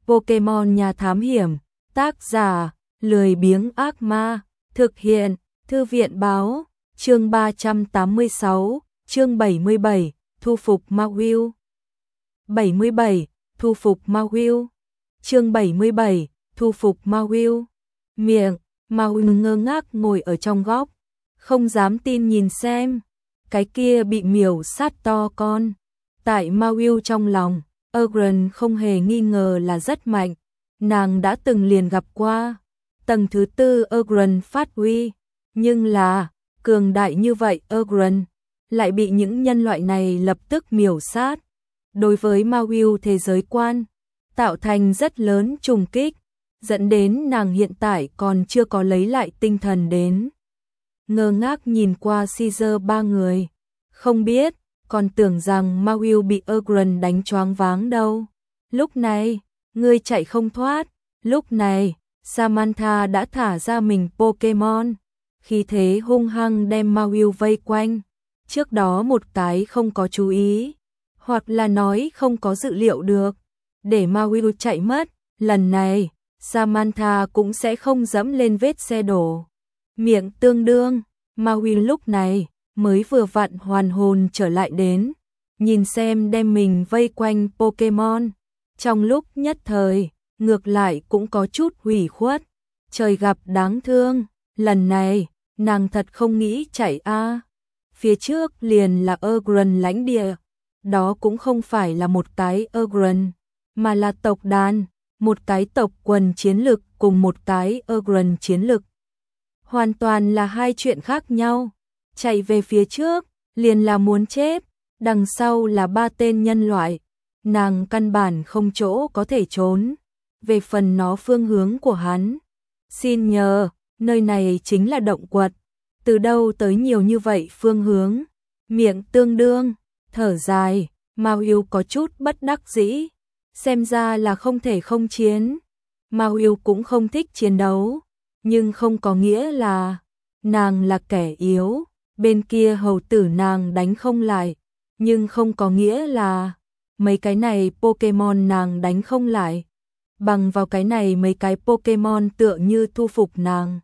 Pokemon nhà thám hiểm, tác giả, lười biếng ác ma, thực hiện, thư viện báo, chương 386, chương 77, thu phục ma Will. 77, thu phục ma Will. Chương 77, thu phục ma Will. Miệng, ma Will ngơ ngác ngồi ở trong góc, không dám tin nhìn xem, cái kia bị miểu sát to con. Tại ma Will trong lòng, Agron không hề nghi ngờ là rất mạnh, nàng đã từng liền gặp qua. Tầng thứ tư Agron phát uy, nhưng là, cường đại như vậy Agron lại bị những nhân loại này lập tức miểu sát. Đối với ma Will thế giới quan, tạo thành rất lớn trùng kích, dẫn đến nàng hiện tại còn chưa có lấy lại tinh thần đến. Ngơ ngác nhìn qua Caesar ba người, không biết, còn tưởng rằng ma Will bị Agron đánh choáng váng đâu. Lúc này, ngươi chạy không thoát, lúc này, Samantha đã thả ra mình Pokemon, khí thế hung hăng đem ma Will vây quanh. Trước đó một cái không có chú ý, hoặc là nói không có dự liệu được, để ma Will chạy mất, lần này, Samantha cũng sẽ không dẫm lên vết xe đổ. Miệng tương đương, ma Will lúc này mới vừa vặn hoàn hồn trở lại đến, nhìn xem đem mình vây quanh Pokemon. Trong lúc nhất thời, ngược lại cũng có chút hủy khuất, trời gặp đáng thương, lần này, nàng thật không nghĩ chạy a. Phía trước liền là Agron lãnh địa, đó cũng không phải là một cái Agron, mà là tộc đàn, một cái tộc quần chiến lực cùng một cái Agron chiến lực. Hoàn toàn là hai chuyện khác nhau. Chạy về phía trước, liền là muốn chết, đằng sau là ba tên nhân loại, nàng căn bản không chỗ có thể trốn. Về phần nó phương hướng của hắn, xin nhờ, nơi này chính là động quật, từ đâu tới nhiều như vậy phương hướng. Miệng tương đương, thở dài, ma Will có chút bất đắc dĩ, xem ra là không thể không chiến. Ma Will cũng không thích chiến đấu, nhưng không có nghĩa là nàng là kẻ yếu. Bên kia hầu tử nàng đánh không lại, nhưng không có nghĩa là mấy cái này Pokemon nàng đánh không lại. Bằng vào cái này mấy cái Pokemon tựa như thu phục nàng.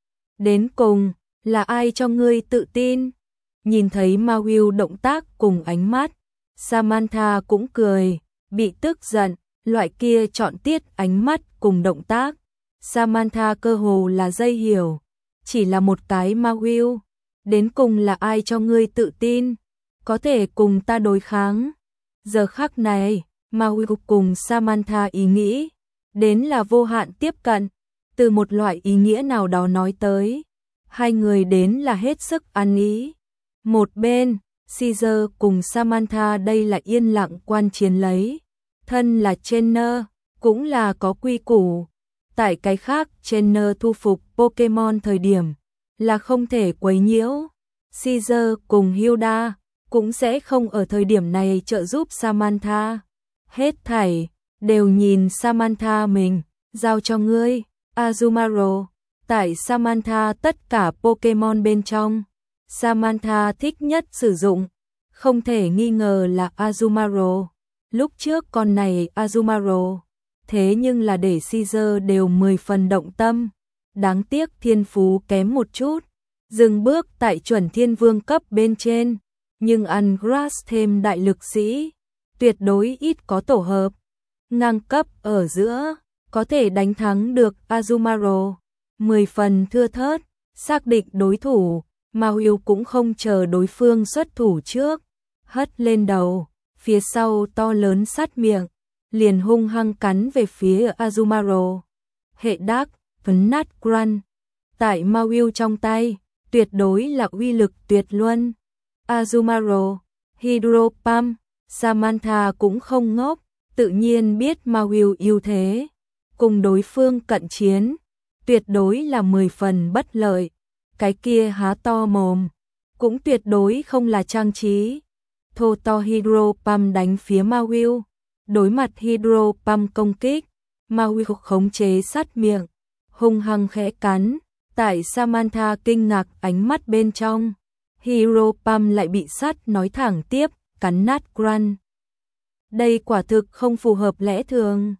Đến cùng, là ai cho ngươi tự tin? Nhìn thấy ma Will động tác cùng ánh mắt, Samantha cũng cười, bị tức giận, loại kia chọn tiết ánh mắt cùng động tác. Samantha cơ hồ là dây hiểu, chỉ là một cái ma Will. Đến cùng là ai cho ngươi tự tin, có thể cùng ta đối kháng. Giờ khắc này, ma Will cùng Samantha ý nghĩ, đến là vô hạn tiếp cận, từ một loại ý nghĩa nào đó nói tới. Hai người đến là hết sức ăn ý. Một bên, Caesar cùng Samantha đây là yên lặng quan chiến lấy. Thân là trainer, cũng là có quy củ. Tại cái khác, trainer thu phục Pokemon thời điểm là không thể quấy nhiễu. Caesar cùng Hilda cũng sẽ không ở thời điểm này trợ giúp Samantha. Hết thảy đều nhìn Samantha mình, giao cho ngươi, Azumarill. Tại Samantha tất cả Pokemon bên trong, Samantha thích nhất sử dụng, không thể nghi ngờ là Azumarill. Lúc trước con này Azumarill, thế nhưng là để Caesar đều 10 phần động tâm. Đáng tiếc thiên phú kém một chút, dừng bước tại chuẩn thiên vương cấp bên trên, nhưng ăn grass thêm đại lực sĩ, tuyệt đối ít có tổ hợp. Ngang cấp ở giữa, có thể đánh thắng được Azumarill, 10 phần thưa thớt, xác định đối thủ, ma Will cũng không chờ đối phương xuất thủ trước, hất lên đầu, phía sau to lớn sát miệng, liền hung hăng cắn về phía Azumarill. Hệ đắc phấn nát Grunt, tại ma Will trong tay, tuyệt đối là uy lực tuyệt luân. Azumarill, Hydro Pump, Samantha cũng không ngốc, tự nhiên biết ma Will ưu thế, cùng đối phương cận chiến, tuyệt đối là 10 phần bất lợi. Cái kia há to mồm, cũng tuyệt đối không là trang trí. Thô to Hydro Pump đánh phía ma Will, đối mặt Hydro Pump công kích, ma Will khống chế sát miệng, hung hăng khẽ cắn. Tại Samantha kinh ngạc ánh mắt bên trong, Hydro Pump lại bị sắt nói thẳng tiếp, cắn nát Grunt. Đây quả thực không phù hợp lẽ thường.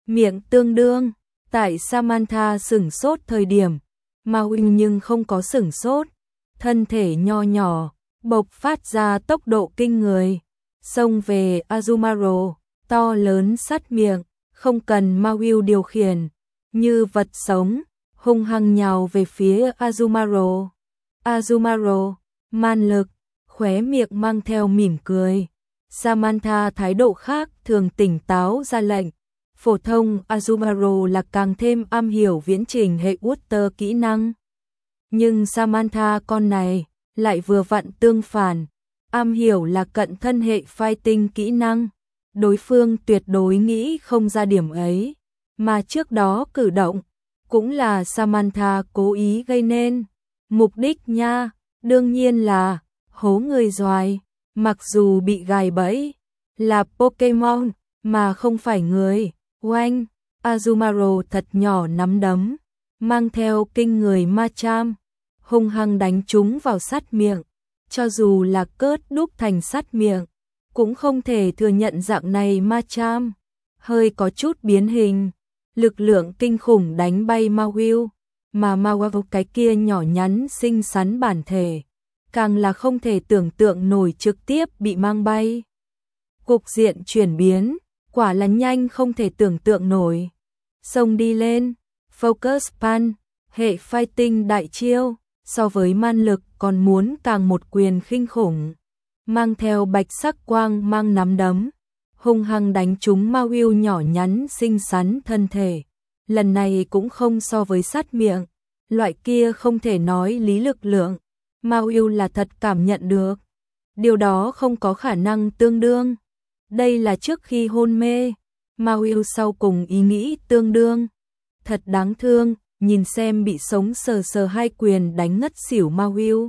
miệng tương đương. Tại Samantha sửng sốt thời điểm, Mawil nhưng không có sửng sốt, thân thể nho nhỏ, bộc phát ra tốc độ kinh người, xông về Azumarill, to lớn sát miệng, không cần Mawil điều khiển, như vật sống, hung hăng nhào về phía Azumarill. Azumarill, man lực, khóe miệng mang theo mỉm cười. Samantha thái độ khác thường tỉnh táo ra lệnh. Phổ thông Azumarill là càng thêm am hiểu viễn trình hệ Water kỹ năng. Nhưng Samantha con này lại vừa vặn tương phản, am hiểu là cận thân hệ fighting kỹ năng. Đối phương tuyệt đối nghĩ không ra điểm ấy, mà trước đó cử động cũng là Samantha cố ý gây nên. Mục đích nha, đương nhiên là hố người doài, mặc dù bị gài bẫy, là Pokemon mà không phải người. Oanh, Azumarill thật nhỏ nắm đấm, mang theo kinh người Machamp, hung hăng đánh chúng vào sắt miệng. Cho dù là cớt đúc thành sắt miệng, cũng không thể thừa nhận dạng này Machamp. Hơi có chút biến hình, lực lượng kinh khủng đánh bay Mawile, mà Mawile cái kia nhỏ nhắn xinh xắn bản thể, càng là không thể tưởng tượng nổi trực tiếp bị mang bay. Cục diện chuyển biến, quả là nhanh không thể tưởng tượng nổi. Xông đi lên, Focus Punch, hệ fighting đại chiêu, so với man lực còn muốn càng một quyền khinh khủng. Mang theo bạch sắc quang mang nắm đấm, hung hăng đánh trúng Mawile nhỏ nhắn xinh xắn thân thể. Lần này cũng không so với sắt miệng, loại kia không thể nói lý lực lượng. Mawile là thật cảm nhận được. Điều đó không có khả năng tương đương. Đây là trước khi hôn mê, Mawile sau cùng ý nghĩ tương đương. Thật đáng thương, nhìn xem bị sống sờ sờ hai quyền đánh ngất xỉu Mawile.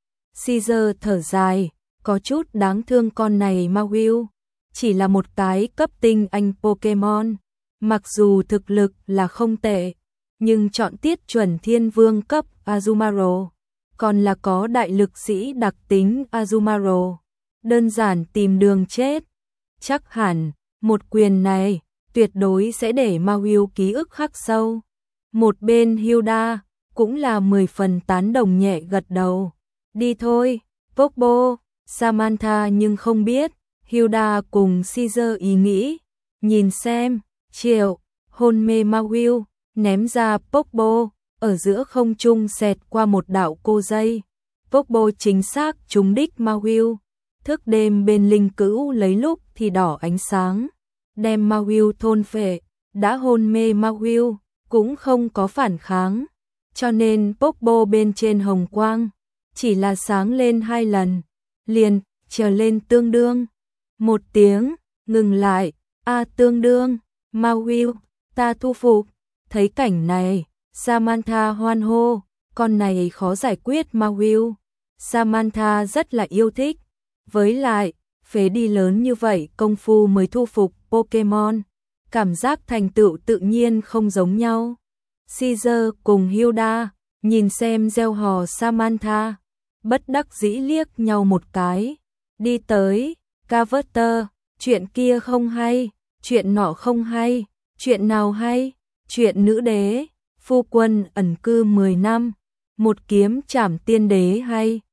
Caesar thở dài, có chút đáng thương con này Mawile. Chỉ là một cái cấp tinh anh Pokemon, mặc dù thực lực là không tệ, nhưng chọn tiết chuẩn thiên vương cấp Azumarill, còn là có đại lực sĩ đặc tính Azumarill, đơn giản tìm đường chết. Chắc hẳn, một quyền này, tuyệt đối sẽ để Mawile ký ức khắc sâu. Một bên Hilda, cũng là 10 phần tán đồng nhẹ gật đầu. Đi thôi, Popo, Samantha nhưng không biết, Hilda cùng Caesar ý nghĩ. Nhìn xem, Triệu, hôn mê Mawile, ném ra Popo, ở giữa không trung xẹt qua một đạo cô dây. Popo chính xác trúng đích Mawile. Thức đêm bên linh cữu lấy lúc thì đỏ ánh sáng, đem Mawile thôn phệ, đã hôn mê Mawile, cũng không có phản kháng, cho nên Popo bên trên hồng quang, chỉ là sáng lên 2 lần, liền, trở lên tương đương. Một tiếng, ngừng lại, tương đương, Mawile, ta thu phục. Thấy cảnh này, Samantha hoan hô, con này khó giải quyết Mawile. Samantha rất là yêu thích. Với lại, phế đi lớn như vậy công phu mới thu phục Pokemon, cảm giác thành tựu tự nhiên không giống nhau. Caesar cùng Hilda, nhìn xem gieo hò Samantha, bất đắc dĩ liếc nhau một cái. Đi tới, Carver, chuyện kia không hay, chuyện nọ không hay, chuyện nào hay, chuyện nữ đế, phu quân ẩn cư 10 năm, một kiếm trảm tiên đế hay.